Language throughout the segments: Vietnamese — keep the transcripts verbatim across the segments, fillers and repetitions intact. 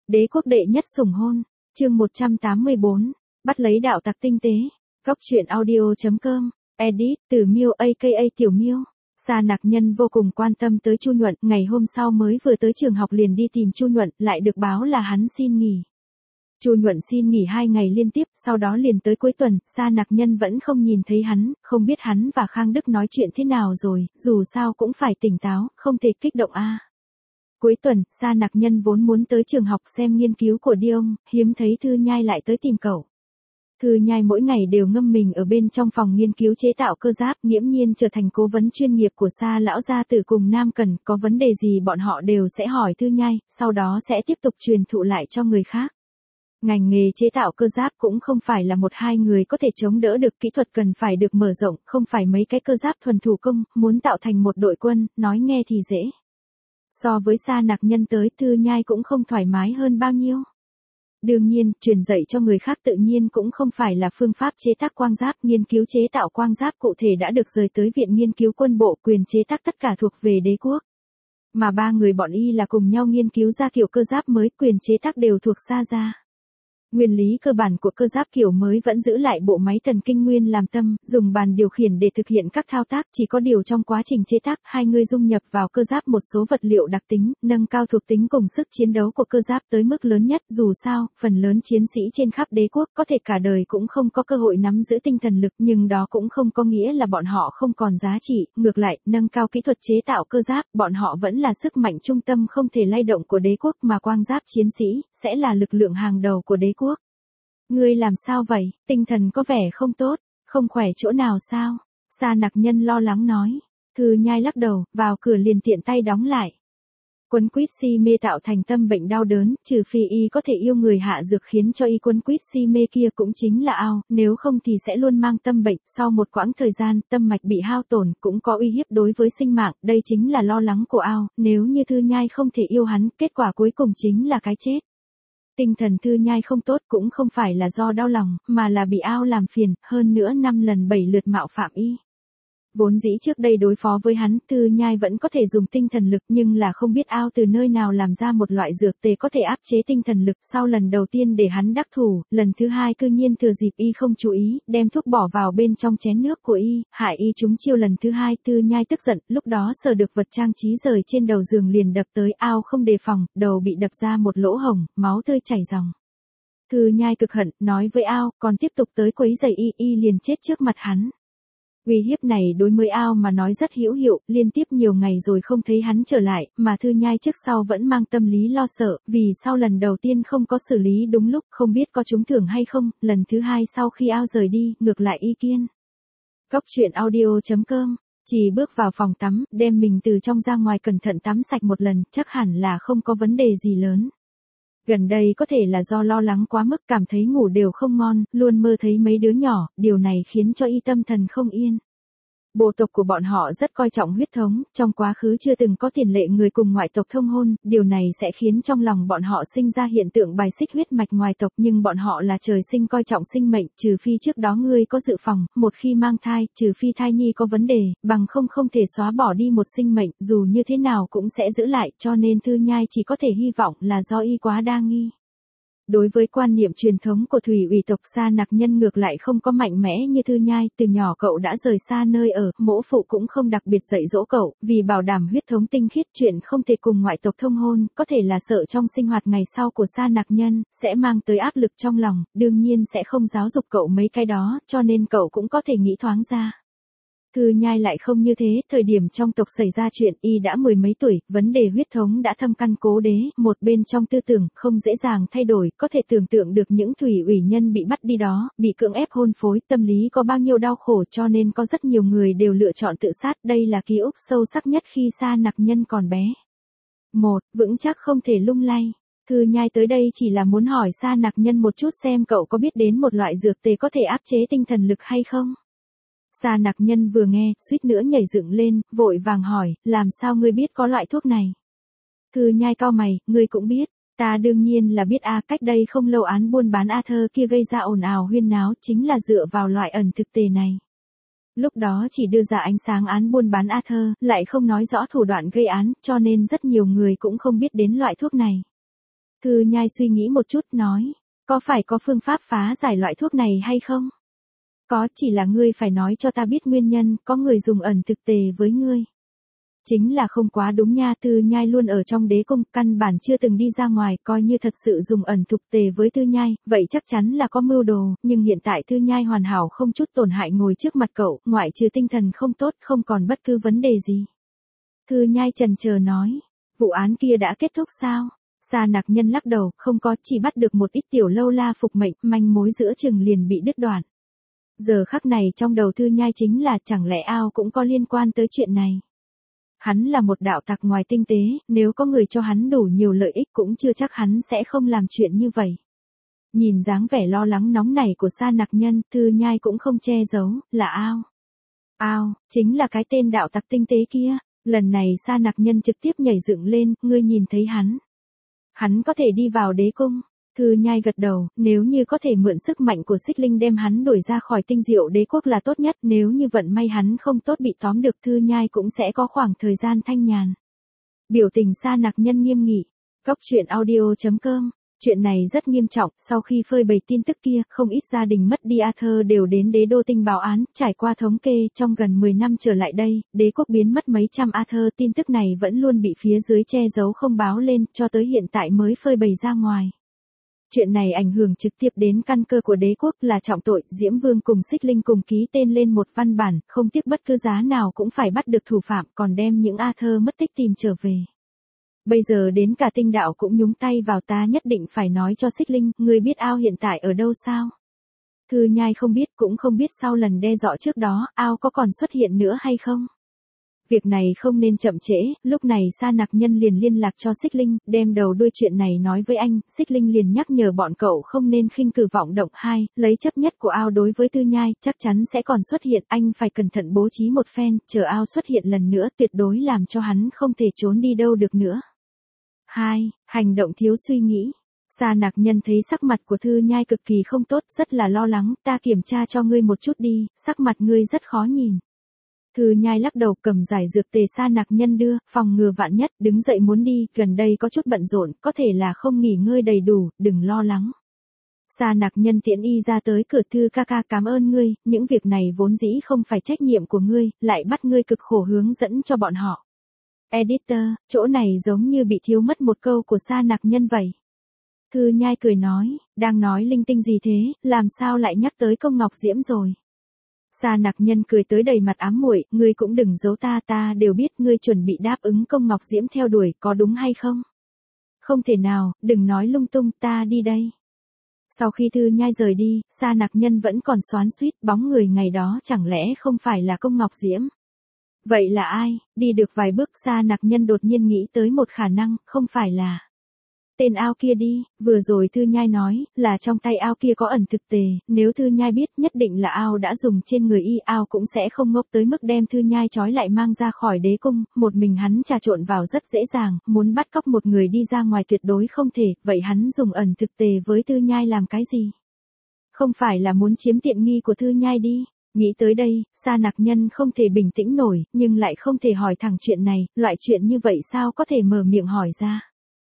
Đế quốc đệ nhất sủng hôn, chương một trăm tám mươi bốn, bắt lấy đạo tặc tinh tế. Góc truyện audio chấm com, edit từ Miêu aka Tiểu Miêu. Sa Nặc Nhân vô cùng quan tâm tới Chu Nhuận, ngày hôm sau mới vừa tới trường học liền đi tìm Chu Nhuận, lại được báo là hắn xin nghỉ. Chu Nhuận xin nghỉ hai ngày liên tiếp, sau đó liền tới cuối tuần, Sa Nặc Nhân vẫn không nhìn thấy hắn, không biết hắn và Khang Đức nói chuyện thế nào rồi, dù sao cũng phải tỉnh táo, không thể kích động a. Cuối tuần, Sa Nặc Nhân vốn muốn tới trường học xem nghiên cứu của Diông, hiếm thấy Thư Nhai lại tới tìm cậu. Thư Nhai mỗi ngày đều ngâm mình ở bên trong phòng nghiên cứu chế tạo cơ giáp, nghiễm nhiên trở thành cố vấn chuyên nghiệp của Sa lão gia tử cùng Nam Cần, có vấn đề gì bọn họ đều sẽ hỏi Thư Nhai, sau đó sẽ tiếp tục truyền thụ lại cho người khác. Ngành nghề chế tạo cơ giáp cũng không phải là một hai người có thể chống đỡ được, kỹ thuật cần phải được mở rộng, không phải mấy cái cơ giáp thuần thủ công, muốn tạo thành một đội quân, nói nghe thì dễ. So với Sa Nặc Nhân tới, Thư Nhai cũng không thoải mái hơn bao nhiêu. Đương nhiên, truyền dạy cho người khác tự nhiên cũng không phải là phương pháp chế tác quang giáp, nghiên cứu chế tạo quang giáp cụ thể đã được rời tới Viện Nghiên cứu Quân bộ, quyền chế tác tất cả thuộc về đế quốc. Mà ba người bọn y là cùng nhau nghiên cứu ra kiểu cơ giáp mới, quyền chế tác đều thuộc Sa gia. Nguyên lý cơ bản của cơ giáp kiểu mới vẫn giữ lại bộ máy thần kinh nguyên làm tâm, dùng bàn điều khiển để thực hiện các thao tác, chỉ có điều trong quá trình chế tác, hai người dung nhập vào cơ giáp một số vật liệu đặc tính, nâng cao thuộc tính cùng sức chiến đấu của cơ giáp tới mức lớn nhất, dù sao, phần lớn chiến sĩ trên khắp đế quốc có thể cả đời cũng không có cơ hội nắm giữ tinh thần lực, nhưng đó cũng không có nghĩa là bọn họ không còn giá trị, ngược lại, nâng cao kỹ thuật chế tạo cơ giáp, bọn họ vẫn là sức mạnh trung tâm không thể lay động của đế quốc, mà quang giáp chiến sĩ sẽ là lực lượng hàng đầu của đế quốc. Ngươi làm sao vậy, tinh thần có vẻ không tốt, không khỏe chỗ nào sao? Sa Nặc Nhân lo lắng nói. Thư Nhai lắc đầu, vào cửa liền tiện tay đóng lại. Quấn quýt si mê tạo thành tâm bệnh đau đớn, trừ phi y có thể yêu người hạ dược khiến cho y quấn quýt si mê kia cũng chính là ao, nếu không thì sẽ luôn mang tâm bệnh, sau một quãng thời gian, tâm mạch bị hao tổn, cũng có uy hiếp đối với sinh mạng, đây chính là lo lắng của ao, nếu như Thư Nhai không thể yêu hắn, kết quả cuối cùng chính là cái chết. Tinh thần Thư Nhai không tốt cũng không phải là do đau lòng, mà là bị ao làm phiền, hơn nữa năm lần bảy lượt mạo phạm y. Vốn dĩ trước đây đối phó với hắn, Thư Nhai vẫn có thể dùng tinh thần lực, nhưng là không biết ao từ nơi nào làm ra một loại dược tề có thể áp chế tinh thần lực, sau lần đầu tiên để hắn đắc thủ, lần thứ hai cư nhiên thừa dịp y không chú ý, đem thuốc bỏ vào bên trong chén nước của y, hại y trúng chiêu lần thứ hai, Thư Nhai tức giận, lúc đó sờ được vật trang trí rời trên đầu giường liền đập tới, ao không đề phòng, đầu bị đập ra một lỗ hổng, máu tươi chảy ròng. Thư Nhai cực hận, nói với ao, còn tiếp tục tới quấy rầy y, y liền chết trước mặt hắn. Uy hiếp này đối với ao mà nói rất hữu hiệu, liên tiếp nhiều ngày rồi không thấy hắn trở lại, mà Thư Nhai trước sau vẫn mang tâm lý lo sợ, vì sau lần đầu tiên không có xử lý đúng lúc, không biết có trúng thưởng hay không, lần thứ hai sau khi ao rời đi, ngược lại y kiên. Góc truyện audio chấm com, chỉ bước vào phòng tắm, đem mình từ trong ra ngoài cẩn thận tắm sạch một lần, chắc hẳn là không có vấn đề gì lớn. Gần đây có thể là do lo lắng quá mức, cảm thấy ngủ đều không ngon, luôn mơ thấy mấy đứa nhỏ, điều này khiến cho y tâm thần không yên. Bộ tộc của bọn họ rất coi trọng huyết thống, trong quá khứ chưa từng có tiền lệ người cùng ngoại tộc thông hôn, điều này sẽ khiến trong lòng bọn họ sinh ra hiện tượng bài xích huyết mạch ngoài tộc, nhưng bọn họ là trời sinh coi trọng sinh mệnh, trừ phi trước đó ngươi có dự phòng, một khi mang thai, trừ phi thai nhi có vấn đề, bằng không không thể xóa bỏ đi một sinh mệnh, dù như thế nào cũng sẽ giữ lại, cho nên Thư Nhai chỉ có thể hy vọng là do y quá đa nghi. Đối với quan niệm truyền thống của thủy ủy tộc, Sa Nặc Nhân ngược lại không có mạnh mẽ như Thư Nhai, từ nhỏ cậu đã rời xa nơi ở, mỗ phụ cũng không đặc biệt dạy dỗ cậu, vì bảo đảm huyết thống tinh khiết, chuyện không thể cùng ngoại tộc thông hôn, có thể là sợ trong sinh hoạt ngày sau của Sa Nặc Nhân, sẽ mang tới áp lực trong lòng, đương nhiên sẽ không giáo dục cậu mấy cái đó, cho nên cậu cũng có thể nghĩ thoáng ra. Thư Nhai lại không như thế, thời điểm trong tộc xảy ra chuyện, y đã mười mấy tuổi, vấn đề huyết thống đã thâm căn cố đế, một bên trong tư tưởng, không dễ dàng thay đổi, có thể tưởng tượng được những thủy ủy nhân bị bắt đi đó, bị cưỡng ép hôn phối, tâm lý có bao nhiêu đau khổ, cho nên có rất nhiều người đều lựa chọn tự sát, đây là ký ức sâu sắc nhất khi Sa Nặc Nhân còn bé. Một, vững chắc không thể lung lay. Thư Nhai tới đây chỉ là muốn hỏi Sa Nặc Nhân một chút xem cậu có biết đến một loại dược tề có thể áp chế tinh thần lực hay không? Sa Nặc Nhân vừa nghe, suýt nữa nhảy dựng lên, vội vàng hỏi, làm sao ngươi biết có loại thuốc này? Thư Nhai cau mày, ngươi cũng biết, ta đương nhiên là biết a, cách đây không lâu án buôn bán Arthur kia gây ra ồn ào huyên náo, chính là dựa vào loại ẩn thực tề này. Lúc đó chỉ đưa ra ánh sáng án buôn bán Arthur, lại không nói rõ thủ đoạn gây án, cho nên rất nhiều người cũng không biết đến loại thuốc này. Thư Nhai suy nghĩ một chút nói, có phải có phương pháp phá giải loại thuốc này hay không? Có, chỉ là ngươi phải nói cho ta biết nguyên nhân, có người dùng ẩn thực tề với ngươi. Chính là không quá đúng nha, Thư Nhai luôn ở trong đế cung, căn bản chưa từng đi ra ngoài, coi như thật sự dùng ẩn thực tề với Thư Nhai, vậy chắc chắn là có mưu đồ, nhưng hiện tại Thư Nhai hoàn hảo không chút tổn hại ngồi trước mặt cậu, ngoại trừ tinh thần không tốt, không còn bất cứ vấn đề gì. Thư Nhai chần chờ nói, vụ án kia đã kết thúc sao? Sa Nặc Nhân lắc đầu, không có, chỉ bắt được một ít tiểu lâu la phục mệnh, manh mối giữa chừng liền bị đứt đoạn. Giờ khắc này trong đầu Thư Nhai chính là chẳng lẽ ao cũng có liên quan tới chuyện này. Hắn là một đạo tặc ngoài tinh tế, nếu có người cho hắn đủ nhiều lợi ích cũng chưa chắc hắn sẽ không làm chuyện như vậy. Nhìn dáng vẻ lo lắng nóng nảy của Sa Nặc Nhân, Thư Nhai cũng không che giấu, là ao. Ao, chính là cái tên đạo tặc tinh tế kia. Lần này Sa Nặc Nhân trực tiếp nhảy dựng lên, ngươi nhìn thấy hắn. Hắn có thể đi vào đế cung. Thư Nhai gật đầu, nếu như có thể mượn sức mạnh của Xích Linh đem hắn đuổi ra khỏi tinh diệu đế quốc là tốt nhất, nếu như vận may hắn không tốt bị tóm được Thư Nhai cũng sẽ có khoảng thời gian thanh nhàn. Biểu tình Sa Nặc Nhân nghiêm nghị. Cốc truyện audio chấm com. Chuyện này rất nghiêm trọng, sau khi phơi bày tin tức kia, không ít gia đình mất đi Arthur đều đến đế đô tinh báo án, trải qua thống kê, trong gần mười năm trở lại đây, đế quốc biến mất mấy trăm Arthur, tin tức này vẫn luôn bị phía dưới che giấu không báo lên, cho tới hiện tại mới phơi bày ra ngoài. Chuyện này ảnh hưởng trực tiếp đến căn cơ của đế quốc là trọng tội, Diễm Vương cùng Xích Linh cùng ký tên lên một văn bản, không tiếc bất cứ giá nào cũng phải bắt được thủ phạm, còn đem những Arthur mất tích tìm trở về. Bây giờ đến cả tinh đạo cũng nhúng tay vào, ta nhất định phải nói cho Xích Linh, ngươi biết ao hiện tại ở đâu sao? Thư Nhai không biết, cũng không biết sau lần đe dọa trước đó, ao có còn xuất hiện nữa hay không? Việc này không nên chậm trễ, lúc này Sa Nặc Nhân liền liên lạc cho Xích Linh, đem đầu đuôi chuyện này nói với anh, Xích Linh liền nhắc nhở bọn cậu không nên khinh cử vọng động. Hai, lấy chấp nhất của ao đối với Thư Nhai, chắc chắn sẽ còn xuất hiện, anh phải cẩn thận bố trí một phen, chờ ao xuất hiện lần nữa, tuyệt đối làm cho hắn không thể trốn đi đâu được nữa. Hai, hành động thiếu suy nghĩ. Sa Nặc Nhân thấy sắc mặt của Thư Nhai cực kỳ không tốt, rất là lo lắng, ta kiểm tra cho ngươi một chút đi, sắc mặt ngươi rất khó nhìn. Thư Nhai lắc đầu, cầm giải dược tề Sa Nặc Nhân đưa, phòng ngừa vạn nhất, đứng dậy muốn đi, gần đây có chút bận rộn, có thể là không nghỉ ngơi đầy đủ, đừng lo lắng. Sa Nặc Nhân tiễn y ra tới cửa, Thư ca ca cảm ơn ngươi, những việc này vốn dĩ không phải trách nhiệm của ngươi, lại bắt ngươi cực khổ hướng dẫn cho bọn họ. Editor, chỗ này giống như bị thiếu mất một câu của Sa Nặc Nhân vậy. Thư Nhai cười nói, đang nói linh tinh gì thế, làm sao lại nhắc tới công Ngọc Diễm rồi. Sa Nặc Nhân cười tới đầy mặt ám muội, ngươi cũng đừng giấu ta, ta đều biết ngươi chuẩn bị đáp ứng công Ngọc Diễm theo đuổi, có đúng hay không? Không thể nào, đừng nói lung tung, ta đi đây. Sau khi Thư Nhai rời đi, Sa Nặc Nhân vẫn còn xoắn xuýt, bóng người ngày đó chẳng lẽ không phải là công Ngọc Diễm? Vậy là ai? Đi được vài bước Sa Nặc Nhân đột nhiên nghĩ tới một khả năng, không phải là tên ao kia đi, vừa rồi Thư Nhai nói, là trong tay ao kia có ẩn thực tề, nếu Thư Nhai biết nhất định là ao đã dùng trên người y, ao cũng sẽ không ngốc tới mức đem Thư Nhai trói lại mang ra khỏi đế cung, một mình hắn trà trộn vào rất dễ dàng, muốn bắt cóc một người đi ra ngoài tuyệt đối không thể, vậy hắn dùng ẩn thực tề với Thư Nhai làm cái gì? Không phải là muốn chiếm tiện nghi của Thư Nhai đi. Nghĩ tới đây, Sa Nặc Nhân không thể bình tĩnh nổi, nhưng lại không thể hỏi thẳng chuyện này, loại chuyện như vậy sao có thể mở miệng hỏi ra.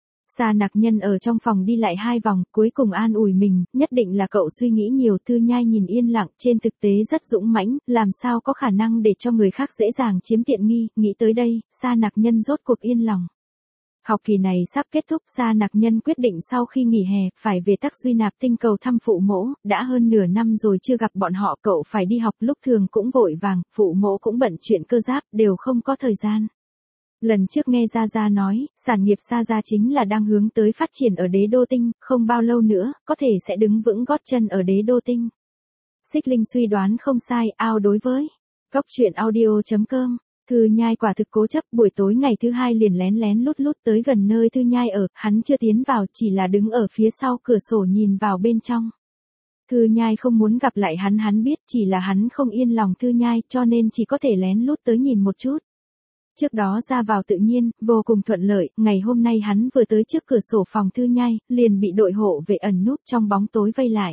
Sa Nặc Nhân ở trong phòng đi lại hai vòng, cuối cùng an ủi mình, nhất định là cậu suy nghĩ nhiều. Thư Nhai nhìn yên lặng, trên thực tế rất dũng mãnh, làm sao có khả năng để cho người khác dễ dàng chiếm tiện nghi, nghĩ tới đây, Sa Nặc Nhân rốt cuộc yên lòng. Học kỳ này sắp kết thúc, Sa Nặc Nhân quyết định sau khi nghỉ hè, phải về Tắc Duy Nạp tinh cầu thăm phụ mẫu, đã hơn nửa năm rồi chưa gặp bọn họ, cậu phải đi học, lúc thường cũng vội vàng, phụ mẫu cũng bận chuyện cơ giáp, đều không có thời gian. Lần trước nghe Gia Gia nói, sản nghiệp Sa Gia chính là đang hướng tới phát triển ở đế đô tinh, không bao lâu nữa, có thể sẽ đứng vững gót chân ở đế đô tinh. Xích Linh suy đoán không sai, ao đối với cốc truyện audio chấm com. Thư Nhai quả thực cố chấp, buổi tối ngày thứ hai liền lén lén lút lút tới gần nơi Thư Nhai ở, hắn chưa tiến vào, chỉ là đứng ở phía sau cửa sổ nhìn vào bên trong. Thư Nhai không muốn gặp lại hắn, hắn biết chỉ là hắn không yên lòng Thư Nhai, cho nên chỉ có thể lén lút tới nhìn một chút. Trước đó ra vào tự nhiên, vô cùng thuận lợi, ngày hôm nay hắn vừa tới trước cửa sổ phòng Thư Nhai, liền bị đội hộ vệ ẩn núp trong bóng tối vây lại.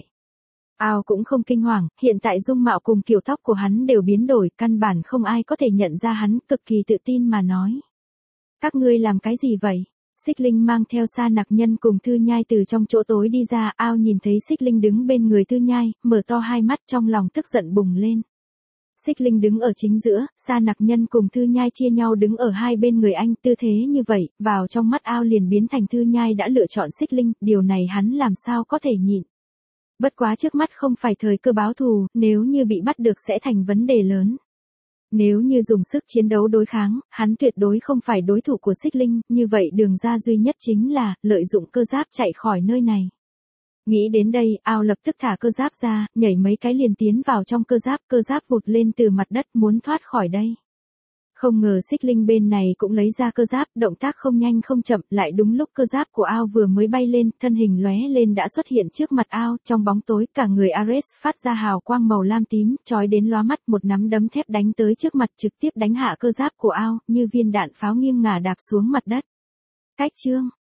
Ao cũng không kinh hoàng, hiện tại dung mạo cùng kiểu tóc của hắn đều biến đổi, căn bản không ai có thể nhận ra hắn, cực kỳ tự tin mà nói. Các ngươi làm cái gì vậy? Xích Linh mang theo Sa Nặc Nhân cùng Thư Nhai từ trong chỗ tối đi ra, Ao nhìn thấy Xích Linh đứng bên người Thư Nhai, mở to hai mắt trong lòng tức giận bùng lên. Xích Linh đứng ở chính giữa, Sa Nặc Nhân cùng Thư Nhai chia nhau đứng ở hai bên người anh, tư thế như vậy, vào trong mắt Ao liền biến thành Thư Nhai đã lựa chọn Xích Linh, điều này hắn làm sao có thể nhịn. Bất quá trước mắt không phải thời cơ báo thù, nếu như bị bắt được sẽ thành vấn đề lớn. Nếu như dùng sức chiến đấu đối kháng, hắn tuyệt đối không phải đối thủ của Xích Linh, như vậy đường ra duy nhất chính là, lợi dụng cơ giáp chạy khỏi nơi này. Nghĩ đến đây, Ao lập tức thả cơ giáp ra, nhảy mấy cái liền tiến vào trong cơ giáp, cơ giáp vụt lên từ mặt đất muốn thoát khỏi đây. Không ngờ Xích Linh bên này cũng lấy ra cơ giáp, động tác không nhanh không chậm, lại đúng lúc cơ giáp của Ao vừa mới bay lên, thân hình lóe lên đã xuất hiện trước mặt Ao, trong bóng tối, cả người Ares phát ra hào quang màu lam tím, chói đến lóa mắt, một nắm đấm thép đánh tới trước mặt trực tiếp đánh hạ cơ giáp của Ao, như viên đạn pháo nghiêng ngả đạp xuống mặt đất. Cách chương